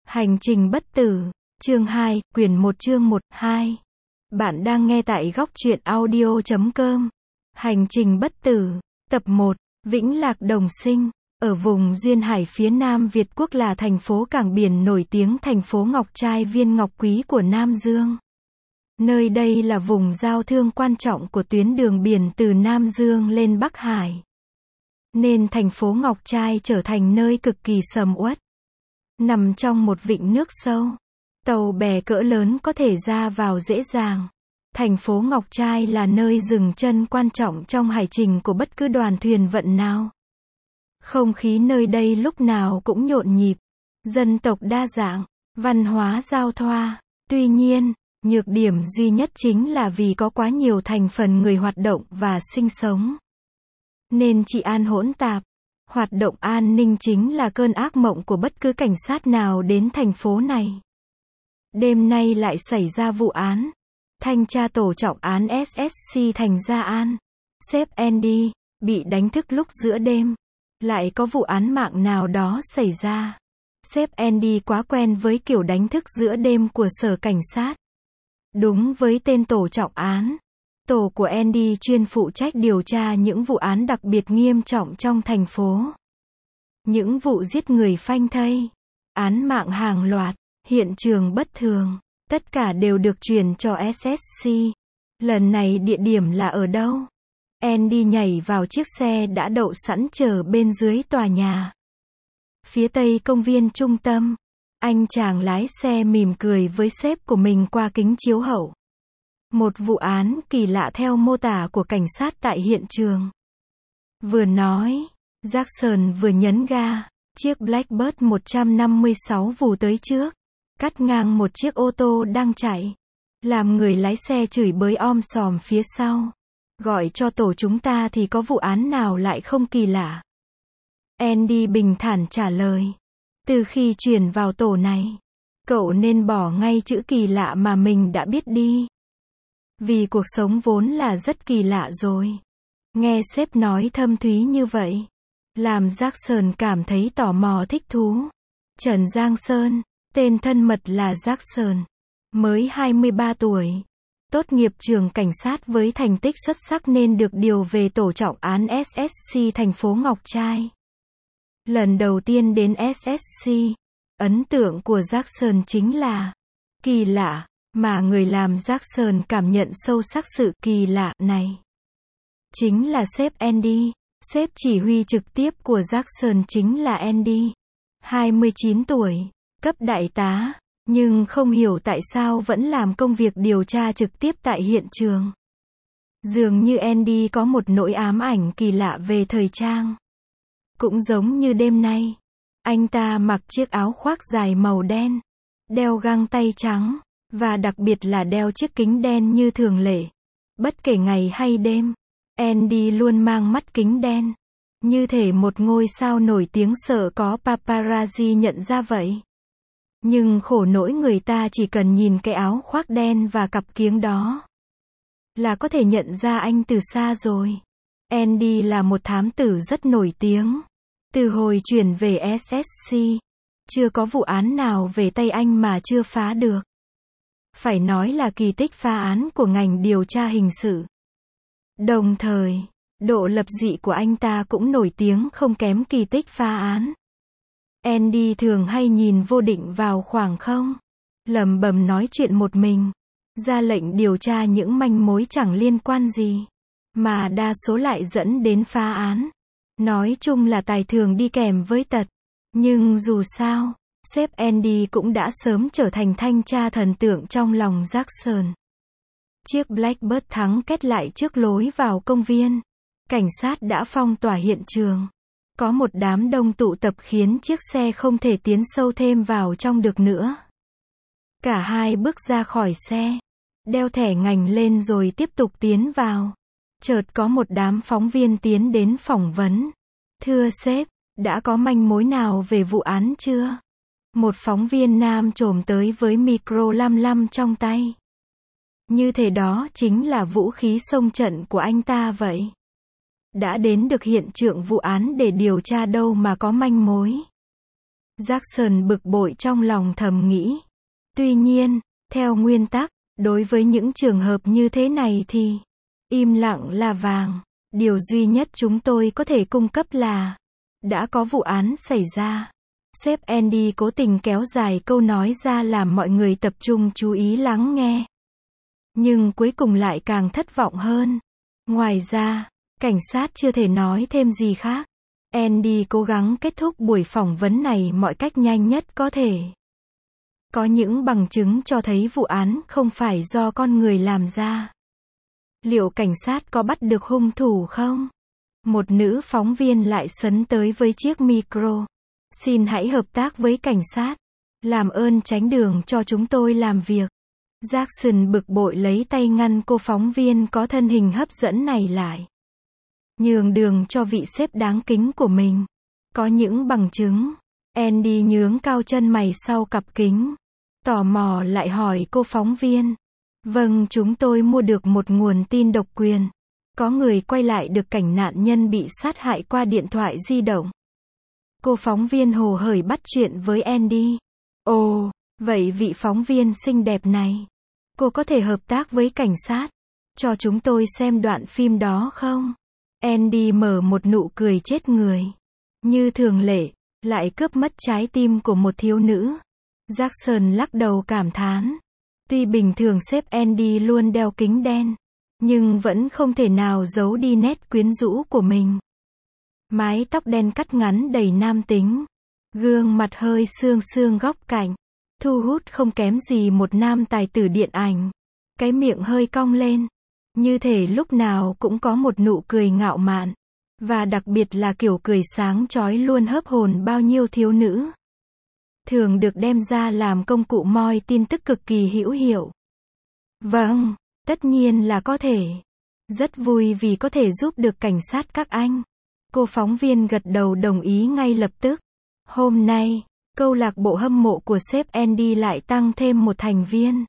Hành trình bất tử, chương 2, quyển 1 chương 1, 2. Bạn đang nghe tại góc truyện audio.com. Hành trình bất tử, tập 1, Vĩnh Lạc Đồng Sinh. Ở vùng duyên hải phía Nam Việt Quốc là thành phố cảng biển nổi tiếng thành phố Ngọc Trai Viên Ngọc Quý của Nam Dương. Nơi đây là vùng giao thương quan trọng của tuyến đường biển từ Nam Dương lên Bắc Hải. Nên thành phố Ngọc Trai trở thành nơi cực kỳ sầm uất. Nằm trong một vịnh nước sâu, tàu bè cỡ lớn có thể ra vào dễ dàng. Thành phố Ngọc Trai là nơi dừng chân quan trọng trong hải trình của bất cứ đoàn thuyền vận nào. Không khí nơi đây lúc nào cũng nhộn nhịp, dân tộc đa dạng, văn hóa giao thoa. Tuy nhiên, nhược điểm duy nhất chính là vì có quá nhiều thành phần người hoạt động và sinh sống, nên trị an hỗn tạp. Hoạt động an ninh chính là cơn ác mộng của bất cứ cảnh sát nào đến thành phố này. Đêm nay lại xảy ra vụ án. Thanh tra tổ trọng án SSC Thành Gia An, sếp Andy, bị đánh thức lúc giữa đêm. Lại có vụ án mạng nào đó xảy ra. Sếp Andy quá quen với kiểu đánh thức giữa đêm của sở cảnh sát. Đúng với tên tổ trọng án, tổ của Andy chuyên phụ trách điều tra những vụ án đặc biệt nghiêm trọng trong thành phố. Những vụ giết người phanh thây, án mạng hàng loạt, hiện trường bất thường, tất cả đều được chuyển cho SSC. Lần này địa điểm là ở đâu? Andy nhảy vào chiếc xe đã đậu sẵn chờ bên dưới tòa nhà. Phía tây công viên trung tâm, anh chàng lái xe mỉm cười với sếp của mình qua kính chiếu hậu. Một vụ án kỳ lạ theo mô tả của cảnh sát tại hiện trường. Vừa nói, Jackson vừa nhấn ga, chiếc Blackbird 156 vù tới trước, cắt ngang một chiếc ô tô đang chạy, làm người lái xe chửi bới om sòm phía sau. Gọi cho tổ chúng ta thì có vụ án nào lại không kỳ lạ? Andy bình thản trả lời. Từ khi chuyển vào tổ này, cậu nên bỏ ngay chữ kỳ lạ mà mình đã biết đi. Vì cuộc sống vốn là rất kỳ lạ rồi. Nghe sếp nói thâm thúy như vậy, làm Jackson cảm thấy tò mò thích thú. Trần Giang Sơn, tên thân mật là Jackson, mới 23 tuổi. Tốt nghiệp trường cảnh sát với thành tích xuất sắc nên được điều về tổ trọng án SSC thành phố Ngọc Trai. Lần đầu tiên đến SSC, ấn tượng của Jackson chính là kỳ lạ, mà người làm Jackson cảm nhận sâu sắc sự kỳ lạ này chính là sếp Andy. Sếp chỉ huy trực tiếp của Jackson chính là Andy, 29 tuổi, cấp đại tá, nhưng không hiểu tại sao vẫn làm công việc điều tra trực tiếp tại hiện trường. Dường như Andy có một nỗi ám ảnh kỳ lạ về thời trang. Cũng giống như đêm nay, anh ta mặc chiếc áo khoác dài màu đen, đeo găng tay trắng, và đặc biệt là đeo chiếc kính đen như thường lệ. Bất kể ngày hay đêm, Andy luôn mang mắt kính đen, như thể một ngôi sao nổi tiếng sợ có paparazzi nhận ra vậy. Nhưng khổ nỗi người ta chỉ cần nhìn cái áo khoác đen và cặp kiếng đó là có thể nhận ra anh từ xa rồi. Andy là một thám tử rất nổi tiếng. Từ hồi chuyển về SSC, chưa có vụ án nào về tay anh mà chưa phá được. Phải nói là kỳ tích phá án của ngành điều tra hình sự. Đồng thời, độ lập dị của anh ta cũng nổi tiếng không kém kỳ tích phá án. Andy thường hay nhìn vô định vào khoảng không, lẩm bẩm nói chuyện một mình, ra lệnh điều tra những manh mối chẳng liên quan gì, mà đa số lại dẫn đến phá án. Nói chung là tài thường đi kèm với tật. Nhưng dù sao, sếp Andy cũng đã sớm trở thành thanh tra thần tượng trong lòng Jackson. Chiếc Blackbird thắng két lại trước lối vào công viên. Cảnh sát đã phong tỏa hiện trường. Có một đám đông tụ tập khiến chiếc xe không thể tiến sâu thêm vào trong được nữa. Cả hai bước ra khỏi xe, đeo thẻ ngành lên rồi tiếp tục tiến vào. Chợt có một đám phóng viên tiến đến phỏng vấn. Thưa sếp, đã có manh mối nào về vụ án chưa? Một phóng viên nam chồm tới với micro lăm lăm trong tay. Như thể đó chính là vũ khí xông trận của anh ta vậy. Đã đến được hiện trường vụ án để điều tra đâu mà có manh mối. Jackson bực bội trong lòng thầm nghĩ. Tuy nhiên, theo nguyên tắc, đối với những trường hợp như thế này thì im lặng là vàng. Điều duy nhất chúng tôi có thể cung cấp là đã có vụ án xảy ra. Sếp Andy cố tình kéo dài câu nói ra làm mọi người tập trung chú ý lắng nghe. Nhưng cuối cùng lại càng thất vọng hơn. Ngoài ra, cảnh sát chưa thể nói thêm gì khác. Andy cố gắng kết thúc buổi phỏng vấn này mọi cách nhanh nhất có thể. Có những bằng chứng cho thấy vụ án không phải do con người làm ra. Liệu cảnh sát có bắt được hung thủ không? Một nữ phóng viên lại sấn tới với chiếc micro. Xin hãy hợp tác với cảnh sát. Làm ơn tránh đường cho chúng tôi làm việc. Jackson bực bội lấy tay ngăn cô phóng viên có thân hình hấp dẫn này lại. Nhường đường cho vị sếp đáng kính của mình. Có những bằng chứng. Andy nhướng cao chân mày sau cặp kính. Tò mò lại hỏi cô phóng viên. Vâng, chúng tôi mua được một nguồn tin độc quyền. Có người quay lại được cảnh nạn nhân bị sát hại qua điện thoại di động. Cô phóng viên hồ hởi bắt chuyện với Andy. Ồ, vậy vị phóng viên xinh đẹp này, cô có thể hợp tác với cảnh sát, cho chúng tôi xem đoạn phim đó không? Andy mở một nụ cười chết người. Như thường lệ, lại cướp mất trái tim của một thiếu nữ. Jackson lắc đầu cảm thán. Tuy bình thường sếp Andy luôn đeo kính đen, nhưng vẫn không thể nào giấu đi nét quyến rũ của mình. Mái tóc đen cắt ngắn đầy nam tính. Gương mặt hơi xương xương góc cạnh. Thu hút không kém gì một nam tài tử điện ảnh. Cái miệng hơi cong lên. Như thể lúc nào cũng có một nụ cười ngạo mạn. Và đặc biệt là kiểu cười sáng chói luôn hớp hồn bao nhiêu thiếu nữ. Thường được đem ra làm công cụ moi tin tức cực kỳ hữu hiệu. Vâng, tất nhiên là có thể. Rất vui vì có thể giúp được cảnh sát các anh. Cô phóng viên gật đầu đồng ý ngay lập tức. Hôm nay, câu lạc bộ hâm mộ của sếp Andy lại tăng thêm một thành viên.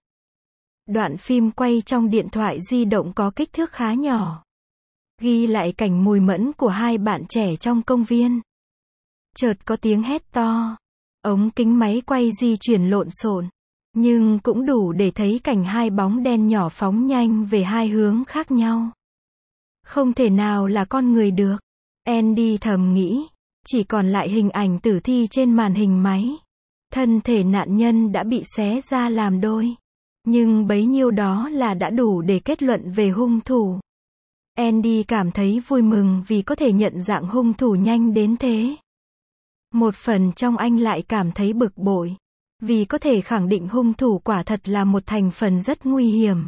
Đoạn phim quay trong điện thoại di động có kích thước khá nhỏ. Ghi lại cảnh mùi mẫn của hai bạn trẻ trong công viên. Chợt có tiếng hét to. Ống kính máy quay di chuyển lộn xộn. Nhưng cũng đủ để thấy cảnh hai bóng đen nhỏ phóng nhanh về hai hướng khác nhau. Không thể nào là con người được. Andy thầm nghĩ. Chỉ còn lại hình ảnh tử thi trên màn hình máy. Thân thể nạn nhân đã bị xé ra làm đôi. Nhưng bấy nhiêu đó là đã đủ để kết luận về hung thủ. Andy cảm thấy vui mừng vì có thể nhận dạng hung thủ nhanh đến thế. Một phần trong anh lại cảm thấy bực bội. Vì có thể khẳng định hung thủ quả thật là một thành phần rất nguy hiểm.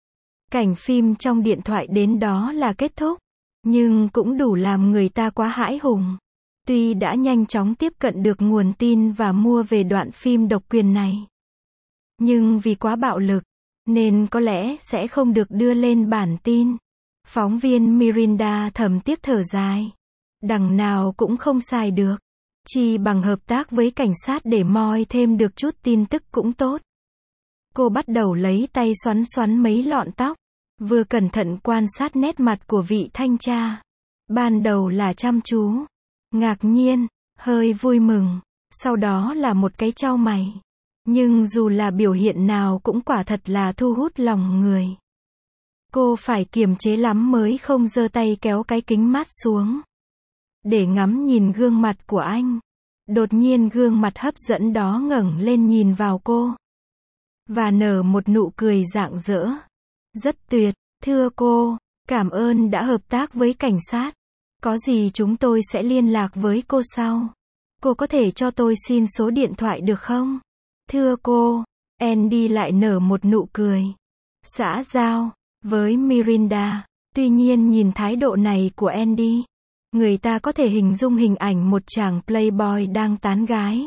Cảnh phim trong điện thoại đến đó là kết thúc. Nhưng cũng đủ làm người ta quá hãi hùng. Tuy đã nhanh chóng tiếp cận được nguồn tin và mua về đoạn phim độc quyền này. Nhưng vì quá bạo lực, nên có lẽ sẽ không được đưa lên bản tin. Phóng viên Miranda thầm tiếc thở dài. Đằng nào cũng không xài được. Chỉ bằng hợp tác với cảnh sát để moi thêm được chút tin tức cũng tốt. Cô bắt đầu lấy tay xoắn xoắn mấy lọn tóc. Vừa cẩn thận quan sát nét mặt của vị thanh tra. Ban đầu là chăm chú, ngạc nhiên, hơi vui mừng. Sau đó là một cái chau mày. Nhưng dù là biểu hiện nào cũng quả thật là thu hút lòng người. Cô phải kiềm chế lắm mới không giơ tay kéo cái kính mát xuống. Để ngắm nhìn gương mặt của anh. Đột nhiên gương mặt hấp dẫn đó ngẩng lên nhìn vào cô. Và nở một nụ cười rạng rỡ. Rất tuyệt, thưa cô, cảm ơn đã hợp tác với cảnh sát. Có gì chúng tôi sẽ liên lạc với cô sau. Cô có thể cho tôi xin số điện thoại được không? Thưa cô, Andy lại nở một nụ cười. Xã giao, với Miranda. Tuy nhiên nhìn thái độ này của Andy, người ta có thể hình dung hình ảnh một chàng playboy đang tán gái.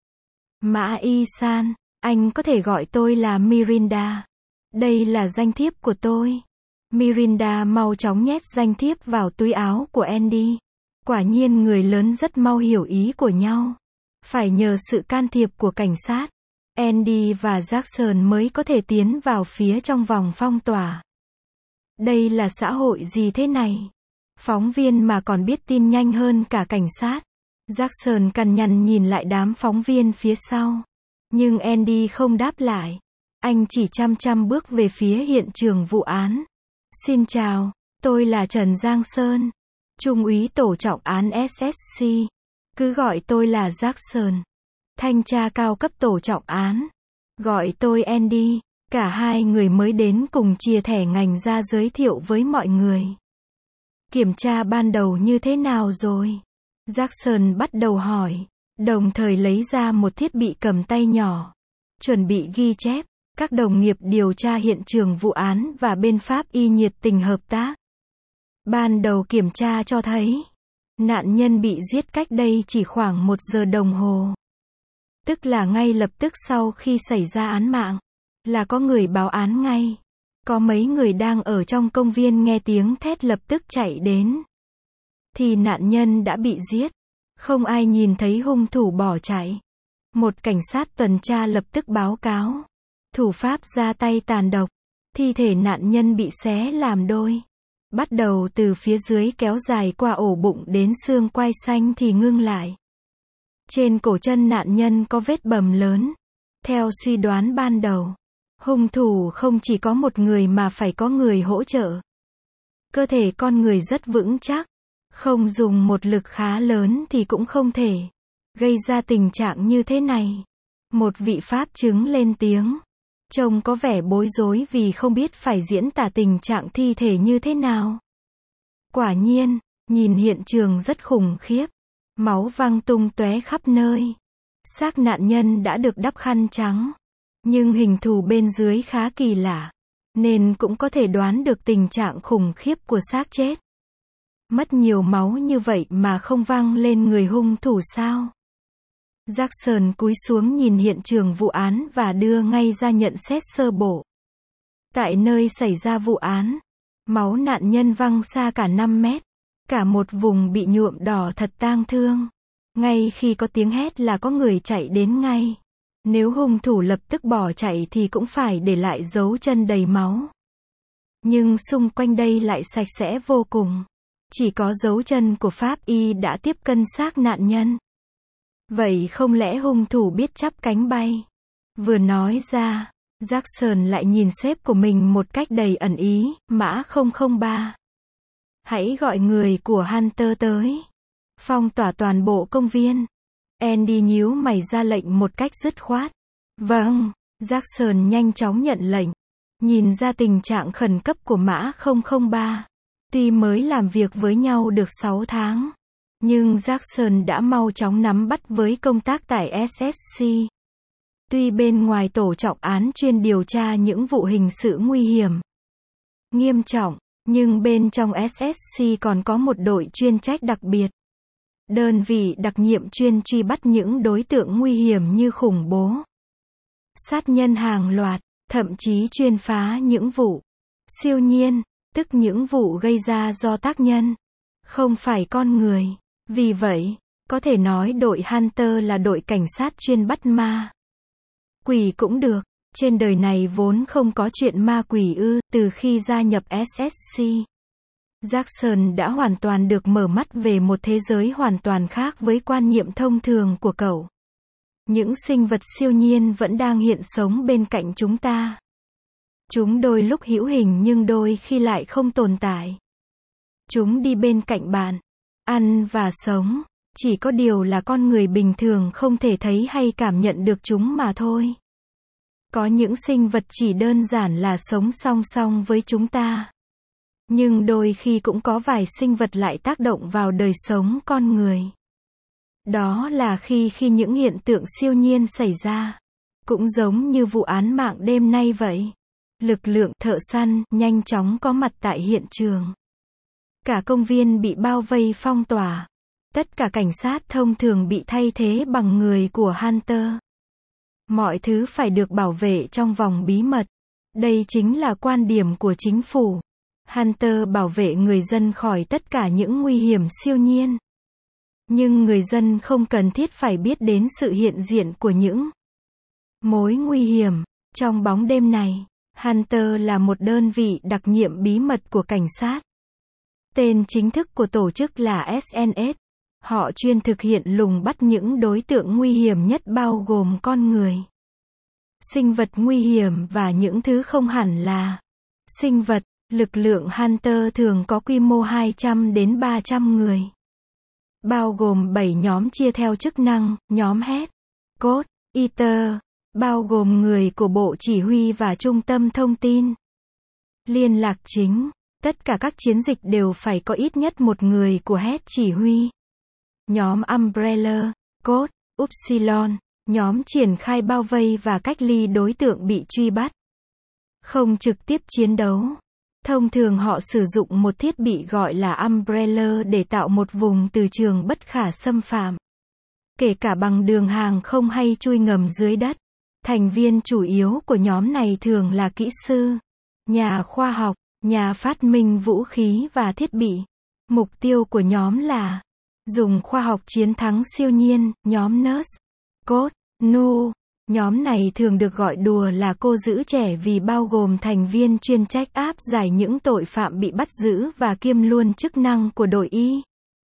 Mã Y-san, anh có thể gọi tôi là Miranda. Đây là danh thiếp của tôi. Miranda mau chóng nhét danh thiếp vào túi áo của Andy. Quả nhiên người lớn rất mau hiểu ý của nhau. Phải nhờ sự can thiệp của cảnh sát, Andy và Jackson mới có thể tiến vào phía trong vòng phong tỏa. Đây là xã hội gì thế này? Phóng viên mà còn biết tin nhanh hơn cả cảnh sát. Jackson cằn nhằn nhìn lại đám phóng viên phía sau. Nhưng Andy không đáp lại. Anh chỉ chăm chăm bước về phía hiện trường vụ án. Xin chào, tôi là Trần Giang Sơn, Trung úy tổ trọng án SSC. Cứ gọi tôi là Jackson. Thanh tra cao cấp tổ trọng án. Gọi tôi Andy. Cả hai người mới đến cùng chia thẻ ngành ra giới thiệu với mọi người. Kiểm tra ban đầu như thế nào rồi? Jackson bắt đầu hỏi, đồng thời lấy ra một thiết bị cầm tay nhỏ, chuẩn bị ghi chép. Các đồng nghiệp điều tra hiện trường vụ án và bên pháp y nhiệt tình hợp tác. Ban đầu kiểm tra cho thấy, nạn nhân bị giết cách đây chỉ khoảng 1 giờ đồng hồ. Tức là ngay lập tức sau khi xảy ra án mạng, là có người báo án ngay. Có mấy người đang ở trong công viên nghe tiếng thét lập tức chạy đến. Thì nạn nhân đã bị giết. Không ai nhìn thấy hung thủ bỏ chạy. Một cảnh sát tuần tra lập tức báo cáo. Thủ pháp ra tay tàn độc. Thi thể nạn nhân bị xé làm đôi. Bắt đầu từ phía dưới kéo dài qua ổ bụng đến xương quai xanh thì ngưng lại. Trên cổ chân nạn nhân có vết bầm lớn. Theo suy đoán ban đầu, hung thủ không chỉ có một người mà phải có người hỗ trợ. Cơ thể con người rất vững chắc. Không dùng một lực khá lớn thì cũng không thể gây ra tình trạng như thế này. Một vị pháp chứng lên tiếng. Trông có vẻ bối rối vì không biết phải diễn tả tình trạng thi thể như thế nào. Quả nhiên, nhìn hiện trường rất khủng khiếp. Máu văng tung tóe khắp nơi. Xác nạn nhân đã được đắp khăn trắng. Nhưng hình thù bên dưới khá kỳ lạ. Nên cũng có thể đoán được tình trạng khủng khiếp của xác chết. Mất nhiều máu như vậy mà không văng lên người hung thủ sao? Jackson cúi xuống nhìn hiện trường vụ án và đưa ngay ra nhận xét sơ bộ. Tại nơi xảy ra vụ án, máu nạn nhân văng xa cả 5 mét. Cả một vùng bị nhuộm đỏ thật tang thương. Ngay khi có tiếng hét là có người chạy đến ngay. Nếu hung thủ lập tức bỏ chạy thì cũng phải để lại dấu chân đầy máu. Nhưng xung quanh đây lại sạch sẽ vô cùng. Chỉ có dấu chân của pháp y đã tiếp cận xác nạn nhân. Vậy không lẽ hung thủ biết chắp cánh bay? Vừa nói ra, Jackson lại nhìn sếp của mình một cách đầy ẩn ý, Mã 003. Hãy gọi người của Hunter tới. Phong tỏa toàn bộ công viên. Andy nhíu mày ra lệnh một cách dứt khoát. Vâng, Jackson nhanh chóng nhận lệnh. Nhìn ra tình trạng khẩn cấp của Mã 003. Tuy mới làm việc với nhau được 6 tháng. Nhưng Jackson đã mau chóng nắm bắt với công tác tại SSC. Tuy bên ngoài tổ trọng án chuyên điều tra những vụ hình sự nguy hiểm, nghiêm trọng, nhưng bên trong SSC còn có một đội chuyên trách đặc biệt. Đơn vị đặc nhiệm chuyên truy bắt những đối tượng nguy hiểm như khủng bố, sát nhân hàng loạt, thậm chí chuyên phá những vụ siêu nhiên, tức những vụ gây ra do tác nhân, không phải con người. Vì vậy, có thể nói đội Hunter là đội cảnh sát chuyên bắt ma quỷ cũng được. Trên đời này vốn không có chuyện ma quỷ ư. Từ khi gia nhập SSC, Jackson đã hoàn toàn được mở mắt về một thế giới hoàn toàn khác với quan niệm thông thường của cậu. Những sinh vật siêu nhiên vẫn đang hiện sống bên cạnh chúng ta. Chúng đôi lúc hữu hình nhưng đôi khi lại không tồn tại. Chúng đi bên cạnh bạn, ăn và sống. Chỉ có điều là con người bình thường không thể thấy hay cảm nhận được chúng mà thôi. Có những sinh vật chỉ đơn giản là sống song song với chúng ta. Nhưng đôi khi cũng có vài sinh vật lại tác động vào đời sống con người. Đó là khi những hiện tượng siêu nhiên xảy ra. Cũng giống như vụ án mạng đêm nay vậy. Lực lượng thợ săn nhanh chóng có mặt tại hiện trường. Cả công viên bị bao vây phong tỏa. Tất cả cảnh sát thông thường bị thay thế bằng người của Hunter. Mọi thứ phải được bảo vệ trong vòng bí mật. Đây chính là quan điểm của chính phủ. Hunter bảo vệ người dân khỏi tất cả những nguy hiểm siêu nhiên. Nhưng người dân không cần thiết phải biết đến sự hiện diện của những mối nguy hiểm. Trong bóng đêm này, Hunter là một đơn vị đặc nhiệm bí mật của cảnh sát. Tên chính thức của tổ chức là SNS, Họ chuyên thực hiện lùng bắt những đối tượng nguy hiểm nhất bao gồm con người, sinh vật nguy hiểm và những thứ không hẳn là sinh vật. Lực lượng Hunter thường có quy mô 200 đến 300 người, bao gồm 7 nhóm chia theo chức năng. Nhóm Head, Code, Eater, bao gồm người của Bộ Chỉ huy và Trung tâm Thông tin. Liên lạc chính, tất cả các chiến dịch đều phải có ít nhất một người của Head chỉ huy. Nhóm Umbrella, Code, Upsilon, nhóm triển khai bao vây và cách ly đối tượng bị truy bắt. Không trực tiếp chiến đấu. Thông thường họ sử dụng một thiết bị gọi là Umbrella để tạo một vùng từ trường bất khả xâm phạm, kể cả bằng đường hàng không hay chui ngầm dưới đất. Thành viên chủ yếu của nhóm này thường là kỹ sư, nhà khoa học, nhà phát minh vũ khí và thiết bị. Mục tiêu của nhóm là dùng khoa học chiến thắng siêu nhiên. Nhóm Nurse, Code, Nu. Nhóm này thường được gọi đùa là cô giữ trẻ vì bao gồm thành viên chuyên trách áp giải những tội phạm bị bắt giữ và kiêm luôn chức năng của đội y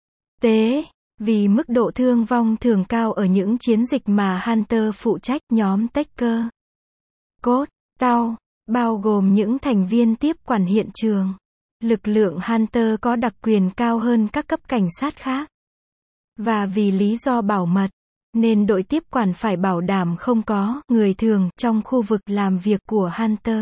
tế, vì mức độ thương vong thường cao ở những chiến dịch mà Hunter phụ trách. Nhóm Taker, Code, Tau, bao gồm những thành viên tiếp quản hiện trường. Lực lượng Hunter có đặc quyền cao hơn các cấp cảnh sát khác, và vì lý do bảo mật, nên đội tiếp quản phải bảo đảm không có người thường trong khu vực làm việc của Hunter.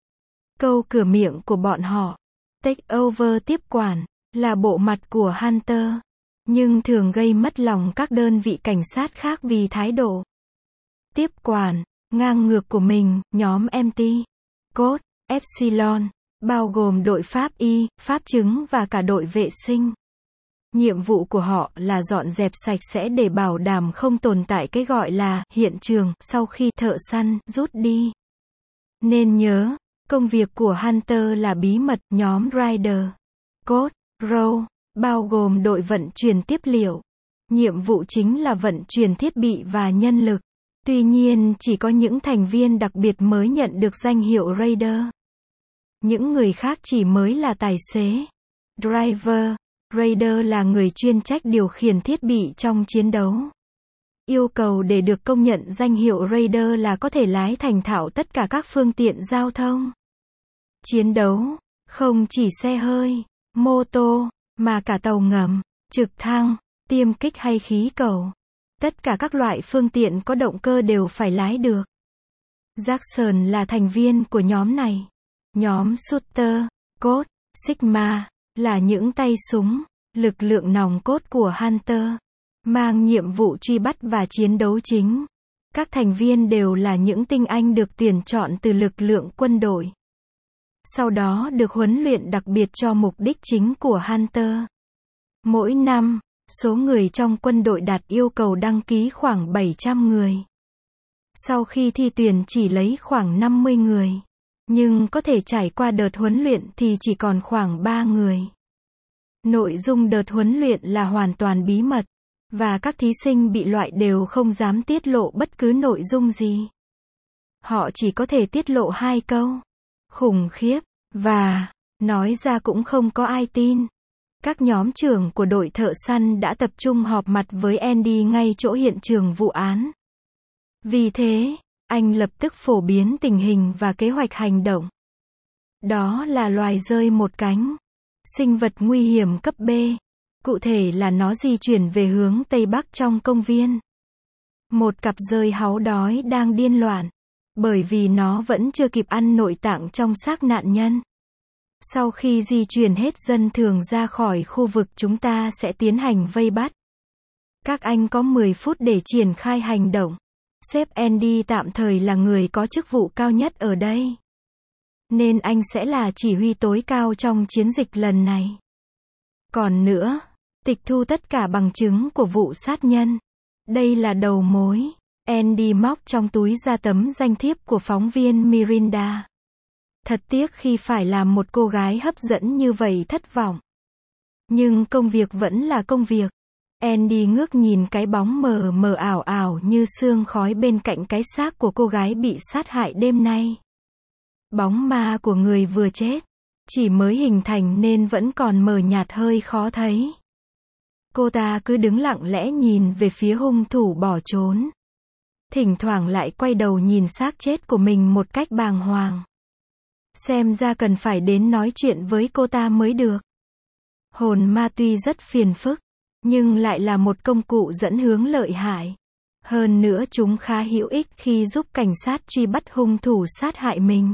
Câu cửa miệng của bọn họ, take over tiếp quản, là bộ mặt của Hunter, nhưng thường gây mất lòng các đơn vị cảnh sát khác vì thái độ tiếp quản ngang ngược của mình. Nhóm MT, Code, Epsilon, bao gồm đội pháp y, pháp chứng và cả đội vệ sinh. Nhiệm vụ của họ là dọn dẹp sạch sẽ để bảo đảm không tồn tại cái gọi là hiện trường sau khi thợ săn rút đi. Nên nhớ, công việc của Hunter là bí mật. Nhóm Rider, Code, Row, bao gồm đội vận chuyển tiếp liệu. Nhiệm vụ chính là vận chuyển thiết bị và nhân lực. Tuy nhiên, chỉ có những thành viên đặc biệt mới nhận được danh hiệu Raider. Những người khác chỉ mới là tài xế. Driver. Raider là người chuyên trách điều khiển thiết bị trong chiến đấu. Yêu cầu để được công nhận danh hiệu Raider là có thể lái thành thạo tất cả các phương tiện giao thông chiến đấu, không chỉ xe hơi, mô tô, mà cả tàu ngầm, trực thăng, tiêm kích hay khí cầu. Tất cả các loại phương tiện có động cơ đều phải lái được. Jackson là thành viên của nhóm này. Nhóm Shooter, Code, Sigma, là những tay súng, lực lượng nòng cốt của Hunter, mang nhiệm vụ truy bắt và chiến đấu chính. Các thành viên đều là những tinh anh được tuyển chọn từ lực lượng quân đội, sau đó được huấn luyện đặc biệt cho mục đích chính của Hunter. Mỗi năm, số người trong quân đội đạt yêu cầu đăng ký khoảng 700 người. Sau khi thi tuyển chỉ lấy khoảng 50 người. Nhưng có thể trải qua đợt huấn luyện thì chỉ còn khoảng 3 người. Nội dung đợt huấn luyện là hoàn toàn bí mật, và các thí sinh bị loại đều không dám tiết lộ bất cứ nội dung gì. Họ chỉ có thể tiết lộ 2 câu. Khủng khiếp, và nói ra cũng không có ai tin. Các nhóm trưởng của đội thợ săn đã tập trung họp mặt với Andy ngay chỗ hiện trường vụ án. Vì thế, anh lập tức phổ biến tình hình và kế hoạch hành động. Đó là loài dơi một cánh, sinh vật nguy hiểm cấp B. Cụ thể là nó di chuyển về hướng Tây Bắc trong công viên. Một cặp dơi háu đói đang điên loạn, bởi vì nó vẫn chưa kịp ăn nội tạng trong xác nạn nhân. Sau khi di chuyển hết dân thường ra khỏi khu vực, chúng ta sẽ tiến hành vây bắt. Các anh có 10 phút để triển khai hành động. Sếp Andy tạm thời là người có chức vụ cao nhất ở đây, nên anh sẽ là chỉ huy tối cao trong chiến dịch lần này. Còn nữa, tịch thu tất cả bằng chứng của vụ sát nhân. Đây là đầu mối. Andy móc trong túi ra tấm danh thiếp của phóng viên Mirinda. Thật tiếc khi phải làm một cô gái hấp dẫn như vậy thất vọng. Nhưng công việc vẫn là công việc. Andy ngước nhìn cái bóng mờ mờ ảo ảo như sương khói bên cạnh cái xác của cô gái bị sát hại đêm nay. Bóng ma của người vừa chết, chỉ mới hình thành nên vẫn còn mờ nhạt hơi khó thấy. Cô ta cứ đứng lặng lẽ nhìn về phía hung thủ bỏ trốn. Thỉnh thoảng lại quay đầu nhìn xác chết của mình một cách bàng hoàng. Xem ra cần phải đến nói chuyện với cô ta mới được. Hồn ma tuy rất phiền phức, nhưng lại là một công cụ dẫn hướng lợi hại. Hơn nữa chúng khá hữu ích khi giúp cảnh sát truy bắt hung thủ sát hại mình.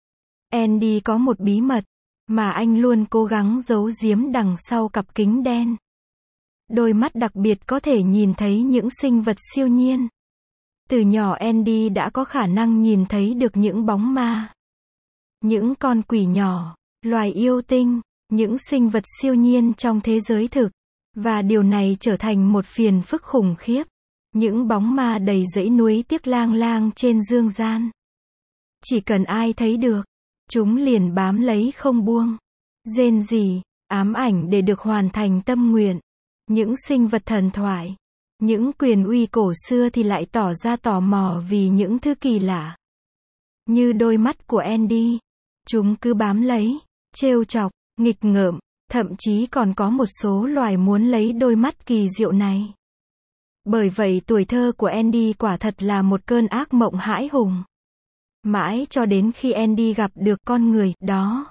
Andy có một bí mật mà anh luôn cố gắng giấu giếm đằng sau cặp kính đen. Đôi mắt đặc biệt có thể nhìn thấy những sinh vật siêu nhiên. Từ nhỏ Andy đã có khả năng nhìn thấy được những bóng ma, những con quỷ nhỏ, loài yêu tinh, những sinh vật siêu nhiên trong thế giới thực. Và điều này trở thành một phiền phức khủng khiếp. Những bóng ma đầy dãy núi tiếc lang lang trên dương gian. Chỉ cần ai thấy được, chúng liền bám lấy không buông. Rên rỉ, ám ảnh để được hoàn thành tâm nguyện. Những sinh vật thần thoại, những quyền uy cổ xưa thì lại tỏ ra tò mò vì những thứ kỳ lạ. Như đôi mắt của Andy, chúng cứ bám lấy, trêu chọc, nghịch ngợm, thậm chí còn có một số loài muốn lấy đôi mắt kỳ diệu này. Bởi vậy tuổi thơ của Andy quả thật là một cơn ác mộng hãi hùng. Mãi cho đến khi Andy gặp được con người đó.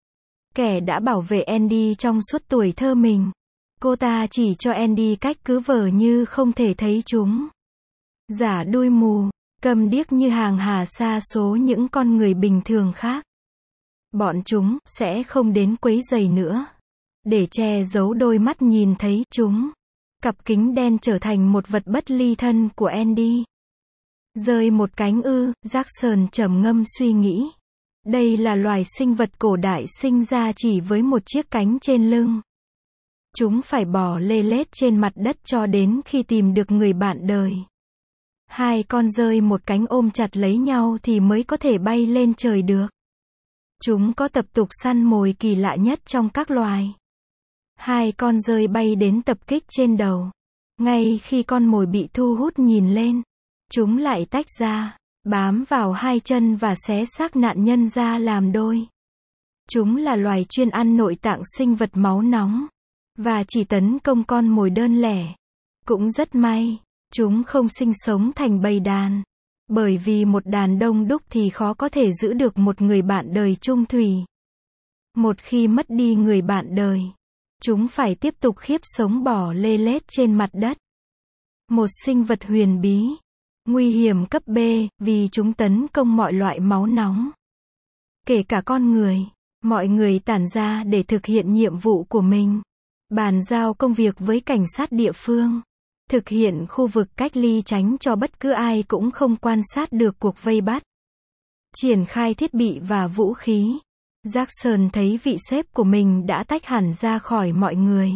Kẻ đã bảo vệ Andy trong suốt tuổi thơ mình. Cô ta chỉ cho Andy cách cứ vờ như không thể thấy chúng. Giả đuôi mù, câm điếc như hàng hà sa số những con người bình thường khác. Bọn chúng sẽ không đến quấy rầy nữa. Để che giấu đôi mắt nhìn thấy chúng. Cặp kính đen trở thành một vật bất ly thân của Andy. Rơi một cánh ư, Jackson trầm ngâm suy nghĩ. Đây là loài sinh vật cổ đại sinh ra chỉ với một chiếc cánh trên lưng. Chúng phải bò lê lết trên mặt đất cho đến khi tìm được người bạn đời. Hai con dơi một cánh ôm chặt lấy nhau thì mới có thể bay lên trời được. Chúng có tập tục săn mồi kỳ lạ nhất trong các loài. Hai con dơi bay đến tập kích trên đầu. Ngay khi con mồi bị thu hút nhìn lên, chúng lại tách ra, bám vào hai chân và xé xác nạn nhân ra làm đôi. Chúng là loài chuyên ăn nội tạng sinh vật máu nóng, và chỉ tấn công con mồi đơn lẻ. Cũng rất may, chúng không sinh sống thành bầy đàn. Bởi vì một đàn đông đúc thì khó có thể giữ được một người bạn đời chung thủy. Một khi mất đi người bạn đời, chúng phải tiếp tục khiếp sống bò lê lết trên mặt đất. Một sinh vật huyền bí, nguy hiểm cấp B, vì chúng tấn công mọi loại máu nóng. Kể cả con người, mọi người tản ra để thực hiện nhiệm vụ của mình. Bàn giao công việc với cảnh sát địa phương. Thực hiện khu vực cách ly tránh cho bất cứ ai cũng không quan sát được cuộc vây bắt. Triển khai thiết bị và vũ khí. Jackson thấy vị sếp của mình đã tách hẳn ra khỏi mọi người.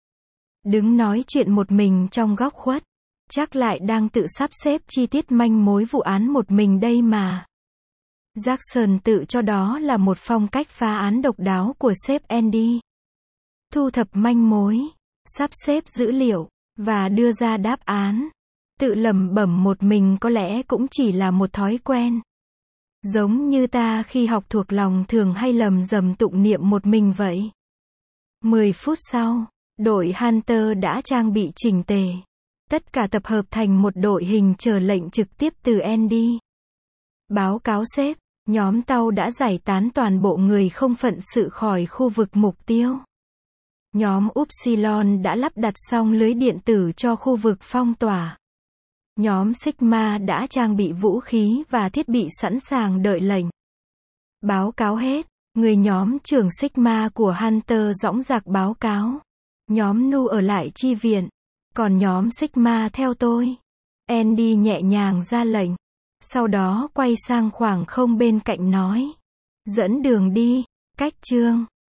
Đứng nói chuyện một mình trong góc khuất. Chắc lại đang tự sắp xếp chi tiết manh mối vụ án một mình đây mà. Jackson tự cho đó là một phong cách phá án độc đáo của sếp Andy. Thu thập manh mối, sắp xếp dữ liệu, và đưa ra đáp án. Tự lẩm bẩm một mình có lẽ cũng chỉ là một thói quen. Giống như ta khi học thuộc lòng thường hay lầm rầm tụng niệm một mình vậy. 10 phút sau, đội Hunter đã trang bị chỉnh tề. Tất cả tập hợp thành một đội hình chờ lệnh trực tiếp từ Andy. Báo cáo sếp, nhóm tàu đã giải tán toàn bộ người không phận sự khỏi khu vực mục tiêu. Nhóm Upsilon đã lắp đặt xong lưới điện tử cho khu vực phong tỏa. Nhóm Sigma đã trang bị vũ khí và thiết bị sẵn sàng đợi lệnh. Báo cáo hết, người nhóm trưởng Sigma của Hunter dõng dạc báo cáo. Nhóm Nu ở lại chi viện, còn nhóm Sigma theo tôi. Andy nhẹ nhàng ra lệnh. Sau đó quay sang khoảng không bên cạnh nói. Dẫn đường đi, cách chương.